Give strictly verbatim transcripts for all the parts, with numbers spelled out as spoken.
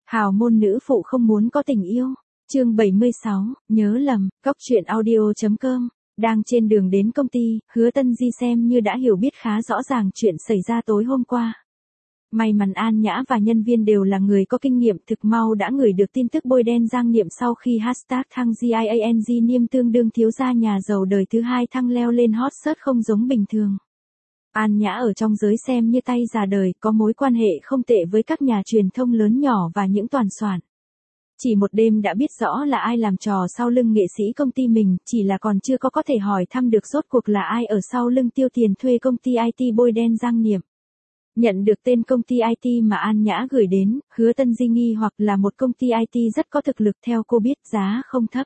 Hào môn nữ phụ không muốn có tình yêu. Chương bảy mươi sáu, nhớ lầm, Cóc truyện audio chấm com. Đang trên đường đến công ty, Hứa Tân Di xem như đã hiểu biết khá rõ ràng chuyện xảy ra tối hôm qua. May mắn An Nhã và nhân viên đều là người có kinh nghiệm, thực mau đã gửi được tin tức bôi đen Giang Niệm sau khi hashtag thăng giang Niệm tương đương thiếu gia nhà giàu đời thứ hai thăng leo lên hot search không giống bình thường. An Nhã ở trong giới xem như tay già đời, có mối quan hệ không tệ với các nhà truyền thông lớn nhỏ và những toàn soạn. Chỉ một đêm đã biết rõ là ai làm trò sau lưng nghệ sĩ công ty mình, chỉ là còn chưa có có thể hỏi thăm được rốt cuộc là ai ở sau lưng tiêu tiền thuê công ty i tê bôi đen Giang Niệm. Nhận được tên công ty i tê mà An Nhã gửi đến, Hứa Tân Di nghi hoặc là một công ty i tê rất có thực lực, theo cô biết giá không thấp.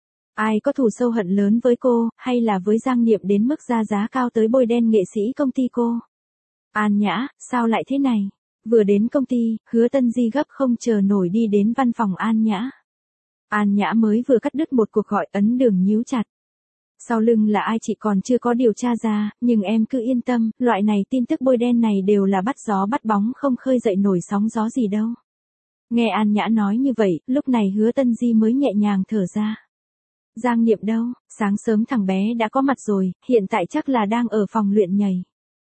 Ai có thù sâu hận lớn với cô, hay là với Giang Niệm đến mức ra giá cao tới bôi đen nghệ sĩ công ty cô? An Nhã, sao lại thế này? Vừa đến công ty, Hứa Tân Di gấp không chờ nổi đi đến văn phòng An Nhã. An Nhã mới vừa cắt đứt một cuộc gọi, ấn đường nhíu chặt. Sau lưng là ai chị còn chưa có điều tra ra, nhưng em cứ yên tâm, loại này tin tức bôi đen này đều là bắt gió bắt bóng, không khơi dậy nổi sóng gió gì đâu. Nghe An Nhã nói như vậy, lúc này Hứa Tân Di mới nhẹ nhàng thở ra. Giang Niệm đâu? Sáng sớm thằng bé đã có mặt rồi, hiện tại chắc là đang ở phòng luyện nhảy.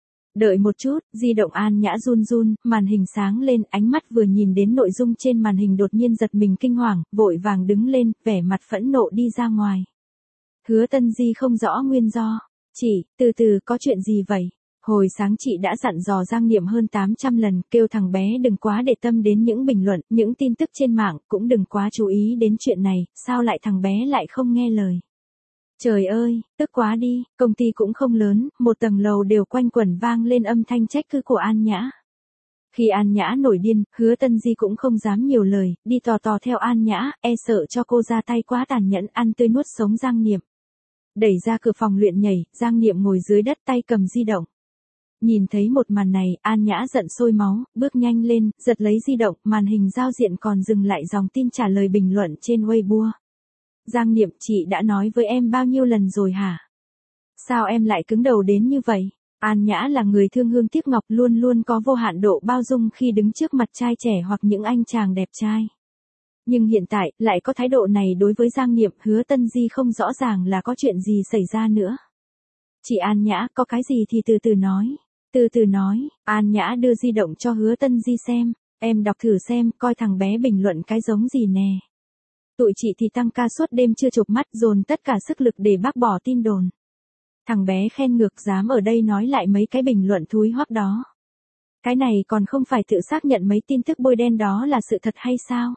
Đợi một chút, di động An Nhã run run, màn hình sáng lên, ánh mắt vừa nhìn đến nội dung trên màn hình đột nhiên giật mình kinh hoàng, vội vàng đứng lên, vẻ mặt phẫn nộ đi ra ngoài. Hứa Tân Di không rõ nguyên do. Chị, từ từ, có chuyện gì vậy? Hồi sáng chị đã dặn dò Giang Niệm hơn tám trăm lần, kêu thằng bé đừng quá để tâm đến những bình luận, những tin tức trên mạng, cũng đừng quá chú ý đến chuyện này, sao lại thằng bé lại không nghe lời? Trời ơi, tức quá đi, công ty cũng không lớn, một tầng lầu đều quanh quẩn vang lên âm thanh trách cứ của An Nhã. Khi An Nhã nổi điên, Hứa Tân Di cũng không dám nhiều lời, đi tò tò theo An Nhã, e sợ cho cô ra tay quá tàn nhẫn, ăn tươi nuốt sống Giang Niệm. Đẩy ra cửa phòng luyện nhảy, Giang Niệm ngồi dưới đất tay cầm di động. Nhìn thấy một màn này, An Nhã giận sôi máu, bước nhanh lên, giật lấy di động, màn hình giao diện còn dừng lại dòng tin trả lời bình luận trên Weibo. Giang Niệm, chị đã nói với em bao nhiêu lần rồi hả? Sao em lại cứng đầu đến như vậy? An Nhã là người thương hương tiếc ngọc, luôn luôn có vô hạn độ bao dung khi đứng trước mặt trai trẻ hoặc những anh chàng đẹp trai. Nhưng hiện tại, lại có thái độ này đối với Giang Niệm, Hứa Tân Di không rõ ràng là có chuyện gì xảy ra nữa. Chị An Nhã, có cái gì thì từ từ nói. Từ từ nói, An Nhã đưa di động cho Hứa Tân Di xem. Em đọc thử xem, coi thằng bé bình luận cái giống gì nè. Tụi chị thì tăng ca suốt đêm chưa chợp mắt, dồn tất cả sức lực để bác bỏ tin đồn. Thằng bé khen ngược, dám ở đây nói lại mấy cái bình luận thúi hoắc đó. Cái này còn không phải tự xác nhận mấy tin tức bôi đen đó là sự thật hay sao?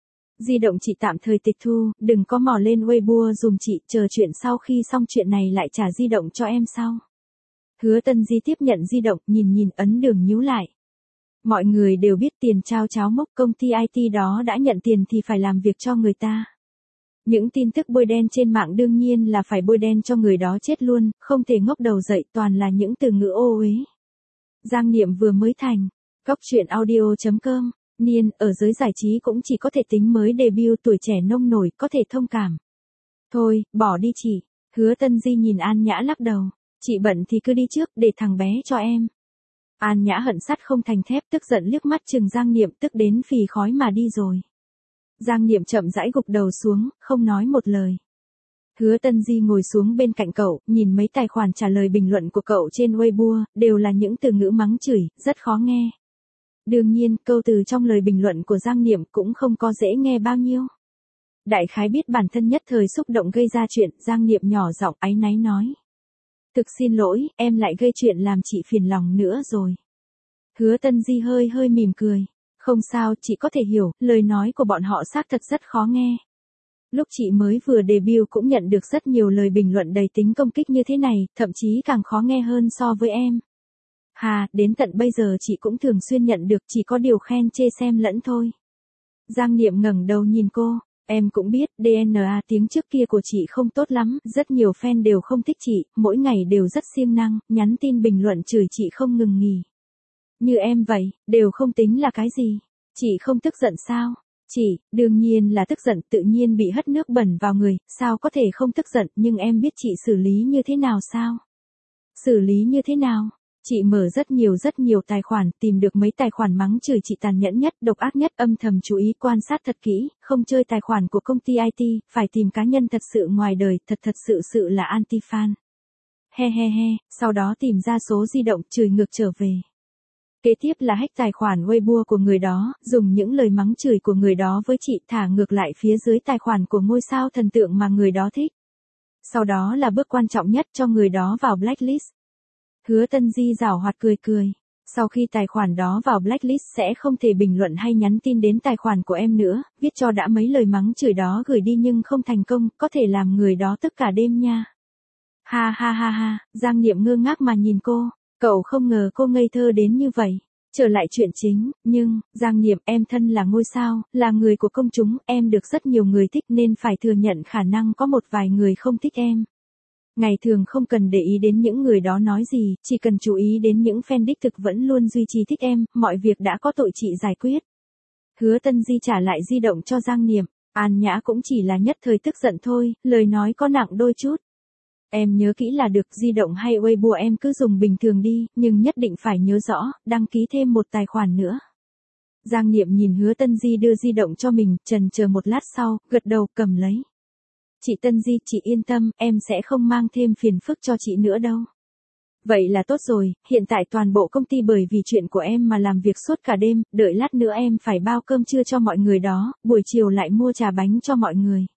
Di động chị tạm thời tịch thu, đừng có mò lên Weibo dùm chị, chờ chuyện sau khi xong chuyện này lại trả di động cho em sau. Hứa Tân Di tiếp nhận di động, nhìn nhìn, ấn đường nhíu lại. Mọi người đều biết tiền trao cháo mốc, công ty i tê đó đã nhận tiền thì phải làm việc cho người ta. Những tin tức bôi đen trên mạng đương nhiên là phải bôi đen cho người đó chết luôn, không thể ngóc đầu dậy, toàn là những từ ngữ ô uế. Giang Niệm vừa mới thành, Cóc truyện audio chấm com, niên, ở giới giải trí cũng chỉ có thể tính mới debut, tuổi trẻ nông nổi, có thể thông cảm. Thôi, bỏ đi chị. Hứa Tân Di nhìn An Nhã lắc đầu. Chị bận thì cứ đi trước, để thằng bé cho em. An Nhã hận sắt không thành thép, tức giận liếc mắt chừng Giang Niệm, tức đến phì khói mà đi rồi. Giang Niệm chậm rãi gục đầu xuống, không nói một lời. Hứa Tân Di ngồi xuống bên cạnh cậu, nhìn mấy tài khoản trả lời bình luận của cậu trên Weibo, đều là những từ ngữ mắng chửi, rất khó nghe. Đương nhiên, câu từ trong lời bình luận của Giang Niệm cũng không có dễ nghe bao nhiêu. Đại khái biết bản thân nhất thời xúc động gây ra chuyện, Giang Niệm nhỏ giọng áy náy nói. Thực xin lỗi, em lại gây chuyện làm chị phiền lòng nữa rồi. Hứa Tân Di hơi hơi mỉm cười. Không sao, chị có thể hiểu, lời nói của bọn họ xác thật rất khó nghe. Lúc chị mới vừa debut cũng nhận được rất nhiều lời bình luận đầy tính công kích như thế này, thậm chí càng khó nghe hơn so với em. Hà, đến tận bây giờ chị cũng thường xuyên nhận được, chỉ có điều khen chê xem lẫn thôi. Giang Niệm ngẩng đầu nhìn cô. Em cũng biết, đê en a tiếng trước kia của chị không tốt lắm, rất nhiều fan đều không thích chị, mỗi ngày đều rất siêng năng, nhắn tin bình luận chửi chị không ngừng nghỉ. Như em vậy, đều không tính là cái gì. Chị không tức giận sao? Chị, đương nhiên là tức giận, tự nhiên bị hất nước bẩn vào người, sao có thể không tức giận, nhưng em biết chị xử lý như thế nào sao? Xử lý như thế nào? Chị mở rất nhiều rất nhiều tài khoản, tìm được mấy tài khoản mắng chửi chị tàn nhẫn nhất, độc ác nhất, âm thầm chú ý quan sát thật kỹ, không chơi tài khoản của công ty i tê, phải tìm cá nhân thật sự ngoài đời, thật thật sự sự là anti-fan. He he he, sau đó tìm ra số di động, chửi ngược trở về. Kế tiếp là hack tài khoản Weibo của người đó, dùng những lời mắng chửi của người đó với chị thả ngược lại phía dưới tài khoản của ngôi sao thần tượng mà người đó thích. Sau đó là bước quan trọng nhất, cho người đó vào blacklist. Hứa Tân Di giảo hoạt cười cười. Sau khi tài khoản đó vào blacklist sẽ không thể bình luận hay nhắn tin đến tài khoản của em nữa, viết cho đã mấy lời mắng chửi đó gửi đi nhưng không thành công, có thể làm người đó tức cả đêm nha. Ha ha ha ha, Giang Niệm ngơ ngác mà nhìn cô, cậu không ngờ cô ngây thơ đến như vậy. Trở lại chuyện chính, nhưng, Giang Niệm, em thân là ngôi sao, là người của công chúng, em được rất nhiều người thích nên phải thừa nhận khả năng có một vài người không thích em. Ngày thường không cần để ý đến những người đó nói gì, chỉ cần chú ý đến những fan đích thực vẫn luôn duy trì thích em, mọi việc đã có tội chị giải quyết. Hứa Tân Di trả lại di động cho Giang Niệm, An Nhã cũng chỉ là nhất thời tức giận thôi, lời nói có nặng đôi chút. Em nhớ kỹ là được, di động hay Weibo em cứ dùng bình thường đi, nhưng nhất định phải nhớ rõ, đăng ký thêm một tài khoản nữa. Giang Niệm nhìn Hứa Tân Di đưa di động cho mình, chần chờ một lát sau, gật đầu cầm lấy. Chị Tân Di, chị yên tâm, em sẽ không mang thêm phiền phức cho chị nữa đâu. Vậy là tốt rồi, hiện tại toàn bộ công ty bởi vì chuyện của em mà làm việc suốt cả đêm, đợi lát nữa em phải bao cơm trưa cho mọi người đó, buổi chiều lại mua trà bánh cho mọi người.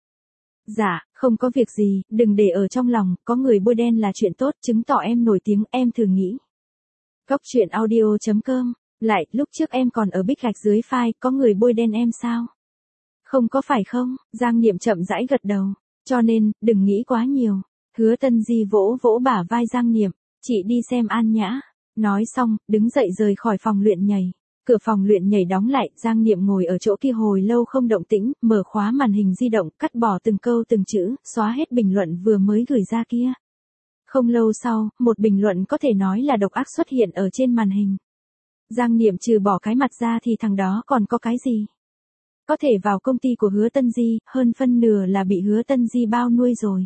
Dạ, không có việc gì, đừng để ở trong lòng, có người bôi đen là chuyện tốt, chứng tỏ em nổi tiếng, em thử nghĩ. Góc truyện audio chấm com, lại, lúc trước em còn ở bích gạch dưới phai, có người bôi đen em sao? Không có phải không? Giang Niệm chậm rãi gật đầu, cho nên, đừng nghĩ quá nhiều. Hứa Tân Di vỗ vỗ bả vai Giang Niệm, chị đi xem An Nhã. Nói xong, đứng dậy rời khỏi phòng luyện nhảy. Cửa phòng luyện nhảy đóng lại, Giang Niệm ngồi ở chỗ kia hồi lâu không động tĩnh, mở khóa màn hình di động, cắt bỏ từng câu từng chữ, xóa hết bình luận vừa mới gửi ra kia. Không lâu sau, một bình luận có thể nói là độc ác xuất hiện ở trên màn hình. Giang Niệm trừ bỏ cái mặt ra thì thằng đó còn có cái gì? Có thể vào công ty của Hứa Tân Di, hơn phân nửa là bị Hứa Tân Di bao nuôi rồi.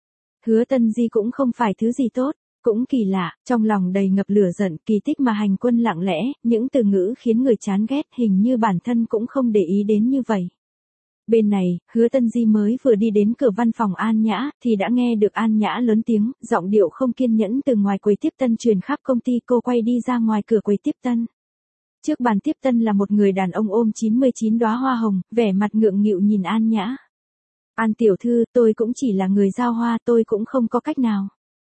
Hứa Tân Di cũng không phải thứ gì tốt. Cũng kỳ lạ, trong lòng đầy ngập lửa giận, kỳ tích mà hành quân lặng lẽ, những từ ngữ khiến người chán ghét, hình như bản thân cũng không để ý đến như vậy. Bên này, Hứa Tân Di mới vừa đi đến cửa văn phòng An Nhã, thì đã nghe được An Nhã lớn tiếng, giọng điệu không kiên nhẫn từ ngoài quầy tiếp tân truyền khắp công ty. Cô quay đi ra ngoài cửa quầy tiếp tân. Trước bàn tiếp tân là một người đàn ông ôm chín mươi chín đóa hoa hồng, vẻ mặt ngượng nghịu nhìn An Nhã. An tiểu thư, tôi cũng chỉ là người giao hoa, tôi cũng không có cách nào.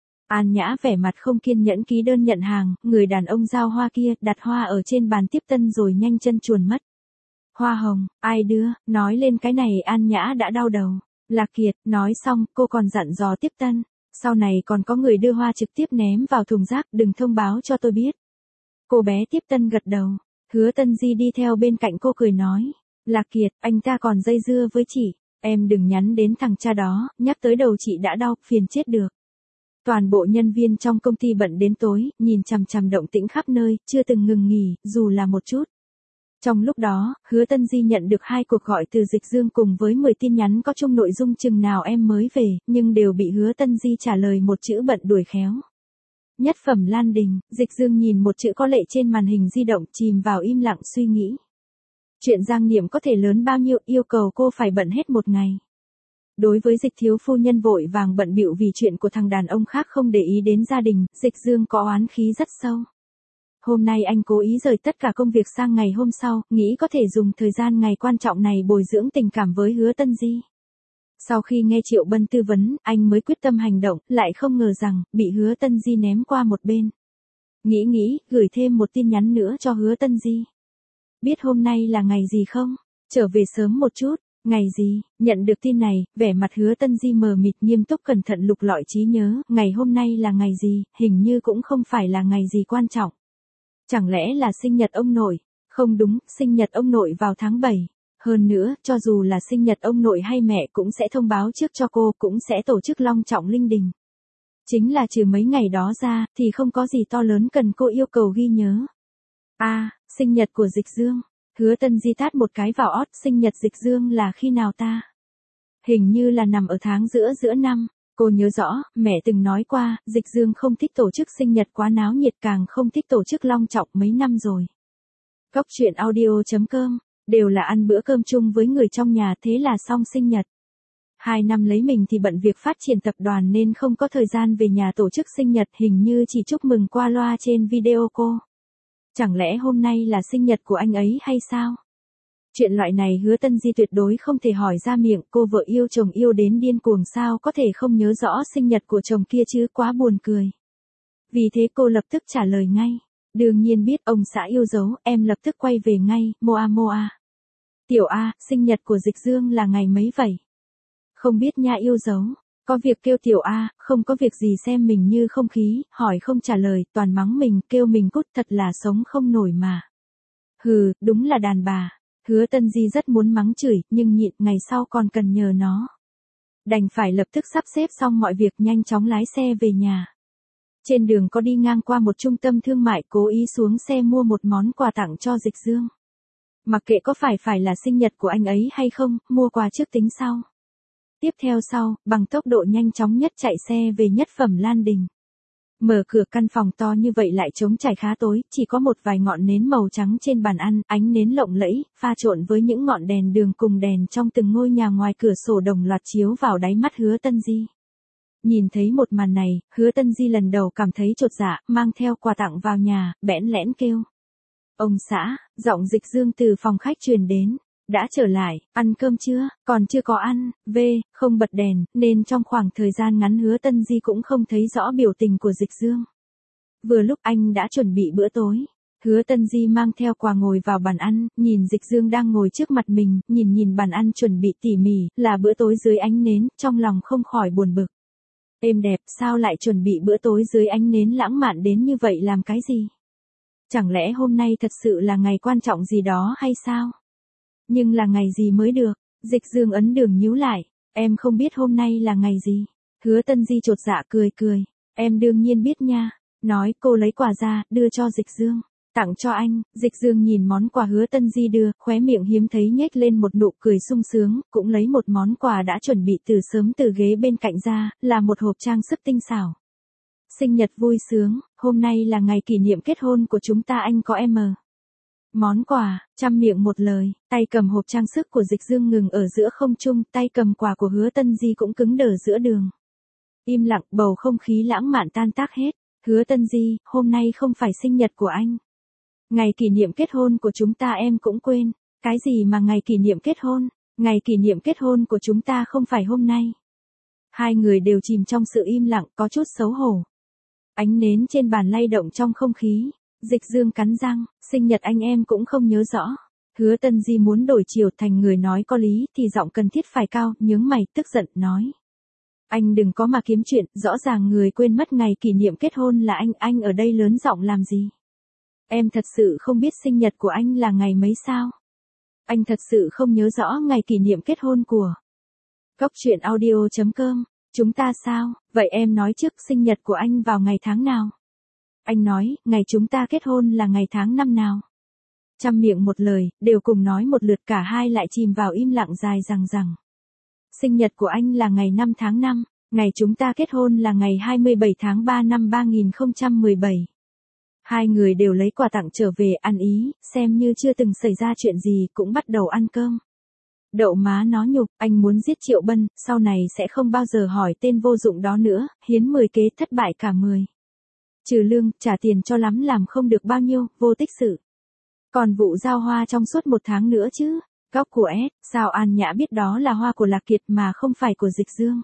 An Nhã vẻ mặt không kiên nhẫn ký đơn nhận hàng, người đàn ông giao hoa kia đặt hoa ở trên bàn tiếp tân rồi nhanh chân chuồn mất. Hoa hồng, ai đưa, nói lên cái này An Nhã đã đau đầu. Lạc Kiệt, nói xong, cô còn dặn dò tiếp tân. Sau này còn có người đưa hoa trực tiếp ném vào thùng rác, đừng thông báo cho tôi biết. Cô bé tiếp tân gật đầu. Hứa Tân Di đi theo bên cạnh cô cười nói. Lạc Kiệt, anh ta còn dây dưa với chị. Em đừng nhắn đến thằng cha đó, nhắc tới đầu chị đã đau, phiền chết được. Toàn bộ nhân viên trong công ty bận đến tối, nhìn chằm chằm động tĩnh khắp nơi, chưa từng ngừng nghỉ, dù là một chút. Trong lúc đó, Hứa Tân Di nhận được hai cuộc gọi từ Dịch Dương cùng với mười tin nhắn có chung nội dung chừng nào em mới về, nhưng đều bị Hứa Tân Di trả lời một chữ bận đuổi khéo. Nhất phẩm Lan Đình, Dịch Dương nhìn một chữ có lệ trên màn hình di động, chìm vào im lặng suy nghĩ. Chuyện Giang Niệm có thể lớn bao nhiêu, yêu cầu cô phải bận hết một ngày. Đối với Dịch thiếu phu nhân vội vàng bận bịu vì chuyện của thằng đàn ông khác không để ý đến gia đình, Dịch Dương có oán khí rất sâu. Hôm nay anh cố ý rời tất cả công việc sang ngày hôm sau, nghĩ có thể dùng thời gian ngày quan trọng này bồi dưỡng tình cảm với Hứa Tân Di. Sau khi nghe Triệu Bân tư vấn, anh mới quyết tâm hành động, lại không ngờ rằng, bị Hứa Tân Di ném qua một bên. Nghĩ nghĩ, gửi thêm một tin nhắn nữa cho Hứa Tân Di. Biết hôm nay là ngày gì không? Trở về sớm một chút. Ngày gì? Nhận được tin này, vẻ mặt Hứa Tân Di mờ mịt nghiêm túc cẩn thận lục lọi trí nhớ, ngày hôm nay là ngày gì, hình như cũng không phải là ngày gì quan trọng. Chẳng lẽ là sinh nhật ông nội? Không đúng, sinh nhật ông nội vào tháng bảy. Hơn nữa, cho dù là sinh nhật ông nội hay mẹ cũng sẽ thông báo trước cho cô, cũng sẽ tổ chức long trọng linh đình. Chính là trừ mấy ngày đó ra, thì không có gì to lớn cần cô yêu cầu ghi nhớ. A, à, sinh nhật của Dịch Dương. Hứa Tân Di tát một cái vào ót, sinh nhật Dịch Dương là khi nào ta? Hình như là nằm ở tháng giữa giữa năm. Cô nhớ rõ, mẹ từng nói qua, Dịch Dương không thích tổ chức sinh nhật quá náo nhiệt, càng không thích tổ chức long trọng mấy năm rồi. Cóc truyện audio chấm com, đều là ăn bữa cơm chung với người trong nhà, thế là xong sinh nhật. Hai năm lấy mình thì bận việc phát triển tập đoàn nên không có thời gian về nhà tổ chức sinh nhật, hình như chỉ chúc mừng qua loa trên video cô. Chẳng lẽ hôm nay là sinh nhật của anh ấy hay sao? Chuyện loại này Hứa Tân Di tuyệt đối không thể hỏi ra miệng, cô vợ yêu chồng yêu đến điên cuồng sao có thể không nhớ rõ sinh nhật của chồng kia chứ, quá buồn cười. Vì thế cô lập tức trả lời ngay. Đương nhiên biết ông xã yêu dấu, em lập tức quay về ngay, Moa Moa. Tiểu A, sinh nhật của Dịch Dương là ngày mấy vậy? Không biết nha yêu dấu. Có việc kêu Tiểu A, không có việc gì xem mình như không khí, hỏi không trả lời, toàn mắng mình, kêu mình cút, thật là sống không nổi mà. Hừ, đúng là đàn bà. Hứa Tân Di rất muốn mắng chửi, nhưng nhịn, ngày sau còn cần nhờ nó. Đành phải lập tức sắp xếp xong mọi việc, nhanh chóng lái xe về nhà. Trên đường có đi ngang qua một trung tâm thương mại, cố ý xuống xe mua một món quà tặng cho Dịch Dương. Mặc kệ có phải phải là sinh nhật của anh ấy hay không, mua quà trước tính sau. Tiếp theo sau, bằng tốc độ nhanh chóng nhất chạy xe về nhất phẩm Lan Đình. Mở cửa căn phòng to như vậy lại trống trải khá tối, chỉ có một vài ngọn nến màu trắng trên bàn ăn, ánh nến lộng lẫy, pha trộn với những ngọn đèn đường cùng đèn trong từng ngôi nhà ngoài cửa sổ đồng loạt chiếu vào đáy mắt Hứa Tân Di. Nhìn thấy một màn này, Hứa Tân Di lần đầu cảm thấy chột dạ, mang theo quà tặng vào nhà, bẽn lẽn kêu. Ông xã, giọng Dịch Dương từ phòng khách truyền đến. Đã trở lại, ăn cơm chưa? Còn chưa có ăn, v, không bật đèn, nên trong khoảng thời gian ngắn Hứa Tân Di cũng không thấy rõ biểu tình của Dịch Dương. Vừa lúc anh đã chuẩn bị bữa tối, Hứa Tân Di mang theo quà ngồi vào bàn ăn, nhìn Dịch Dương đang ngồi trước mặt mình, nhìn nhìn bàn ăn chuẩn bị tỉ mỉ, là bữa tối dưới ánh nến, trong lòng không khỏi buồn bực. Êm đẹp, sao lại chuẩn bị bữa tối dưới ánh nến lãng mạn đến như vậy làm cái gì? Chẳng lẽ hôm nay thật sự là ngày quan trọng gì đó hay sao? Nhưng là ngày gì mới được? Dịch Dương ấn đường nhíu lại. Em không biết hôm nay là ngày gì. Hứa Tân Di chột dạ cười cười. Em đương nhiên biết nha. Nói cô lấy quà ra, đưa cho Dịch Dương. Tặng cho anh. Dịch Dương nhìn món quà Hứa Tân Di đưa, khóe miệng hiếm thấy nhếch lên một nụ cười sung sướng, cũng lấy một món quà đã chuẩn bị từ sớm từ ghế bên cạnh ra, là một hộp trang sức tinh xảo. Sinh nhật vui sướng, hôm nay là ngày kỷ niệm kết hôn của chúng ta, anh có em. Món quà, trăm miệng một lời, tay cầm hộp trang sức của Dịch Dương ngừng ở giữa không trung, tay cầm quà của Hứa Tân Di cũng cứng đờ giữa đường. Im lặng, bầu không khí lãng mạn tan tác hết. Hứa Tân Di, hôm nay không phải sinh nhật của anh. Ngày kỷ niệm kết hôn của chúng ta em cũng quên. Cái gì mà ngày kỷ niệm kết hôn? Ngày kỷ niệm kết hôn của chúng ta không phải hôm nay. Hai người đều chìm trong sự im lặng, có chút xấu hổ. Ánh nến trên bàn lay động trong không khí. Dịch Dương cắn răng, sinh nhật anh em cũng không nhớ rõ. Hứa Tân Di muốn đổi chiều thành người nói có lý thì giọng cần thiết phải cao, nhướng mày, tức giận, nói. Anh đừng có mà kiếm chuyện, rõ ràng người quên mất ngày kỷ niệm kết hôn là anh, anh ở đây lớn giọng làm gì? Em thật sự không biết sinh nhật của anh là ngày mấy sao? Anh thật sự không nhớ rõ ngày kỷ niệm kết hôn của. Cóc truyện audio chấm com, chúng ta sao? Vậy em nói trước sinh nhật của anh vào ngày tháng nào? Anh nói, ngày chúng ta kết hôn là ngày tháng năm nào? Trăm miệng một lời, đều cùng nói một lượt, cả hai lại chìm vào im lặng dài dằng dằng. Sinh nhật của anh là ngày năm tháng năm, ngày chúng ta kết hôn là ngày hai mươi bảy tháng ba năm ba nghìn không trăm mười bảy. Hai người đều lấy quà tặng trở về ăn ý, xem như chưa từng xảy ra chuyện gì, cũng bắt đầu ăn cơm. Đậu má nó nhục, anh muốn giết Triệu Bân, sau này sẽ không bao giờ hỏi tên vô dụng đó nữa, hiến mười kế thất bại cả mười. Trừ lương, trả tiền cho lắm làm không được bao nhiêu, vô tích sự. Còn vụ giao hoa trong suốt một tháng nữa chứ. Góc của S, sao An Nhã biết đó là hoa của Lạc Kiệt mà không phải của Dịch Dương?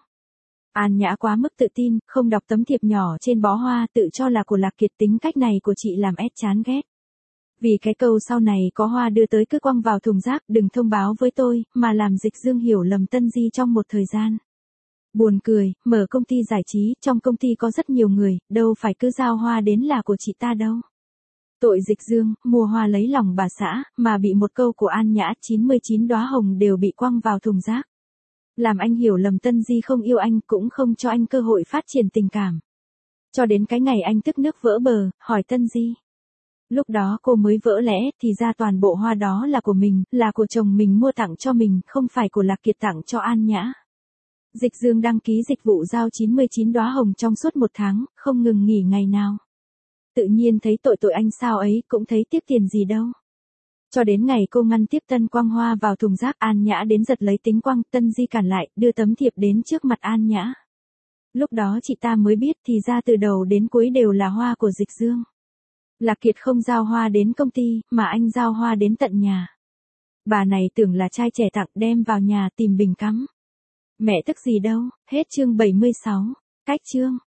An Nhã quá mức tự tin, không đọc tấm thiệp nhỏ trên bó hoa, tự cho là của Lạc Kiệt. Tính cách này của chị làm S chán ghét. Vì cái câu sau này có hoa đưa tới cứ quăng vào thùng rác, đừng thông báo với tôi, mà làm Dịch Dương hiểu lầm Tân Di trong một thời gian. Buồn cười, mở công ty giải trí, trong công ty có rất nhiều người, đâu phải cứ giao hoa đến là của chị ta đâu. Tội Dịch Dương, mua hoa lấy lòng bà xã, mà bị một câu của An Nhã, chín mươi chín đóa hồng đều bị quăng vào thùng rác. Làm anh hiểu lầm Tân Di không yêu anh, cũng không cho anh cơ hội phát triển tình cảm. Cho đến cái ngày anh tức nước vỡ bờ, hỏi Tân Di. Lúc đó cô mới vỡ lẽ, thì ra toàn bộ hoa đó là của mình, là của chồng mình mua tặng cho mình, không phải của Lạc Kiệt tặng cho An Nhã. Dịch Dương đăng ký dịch vụ giao chín mươi chín đóa hồng trong suốt một tháng, không ngừng nghỉ ngày nào. Tự nhiên thấy tội tội anh sao ấy, cũng thấy tiếc tiền gì đâu. Cho đến ngày cô ngăn tiếp Tân Quang Hoa vào thùng rác, An Nhã đến giật lấy tính quăng, Tân Di cản lại, đưa tấm thiệp đến trước mặt An Nhã. Lúc đó chị ta mới biết thì ra từ đầu đến cuối đều là hoa của Dịch Dương. Lạc Kiệt không giao hoa đến công ty, mà anh giao hoa đến tận nhà. Bà này tưởng là trai trẻ tặng, đem vào nhà tìm bình cắm. Mẹ tức gì đâu, hết chương bảy mươi sáu, cách chương.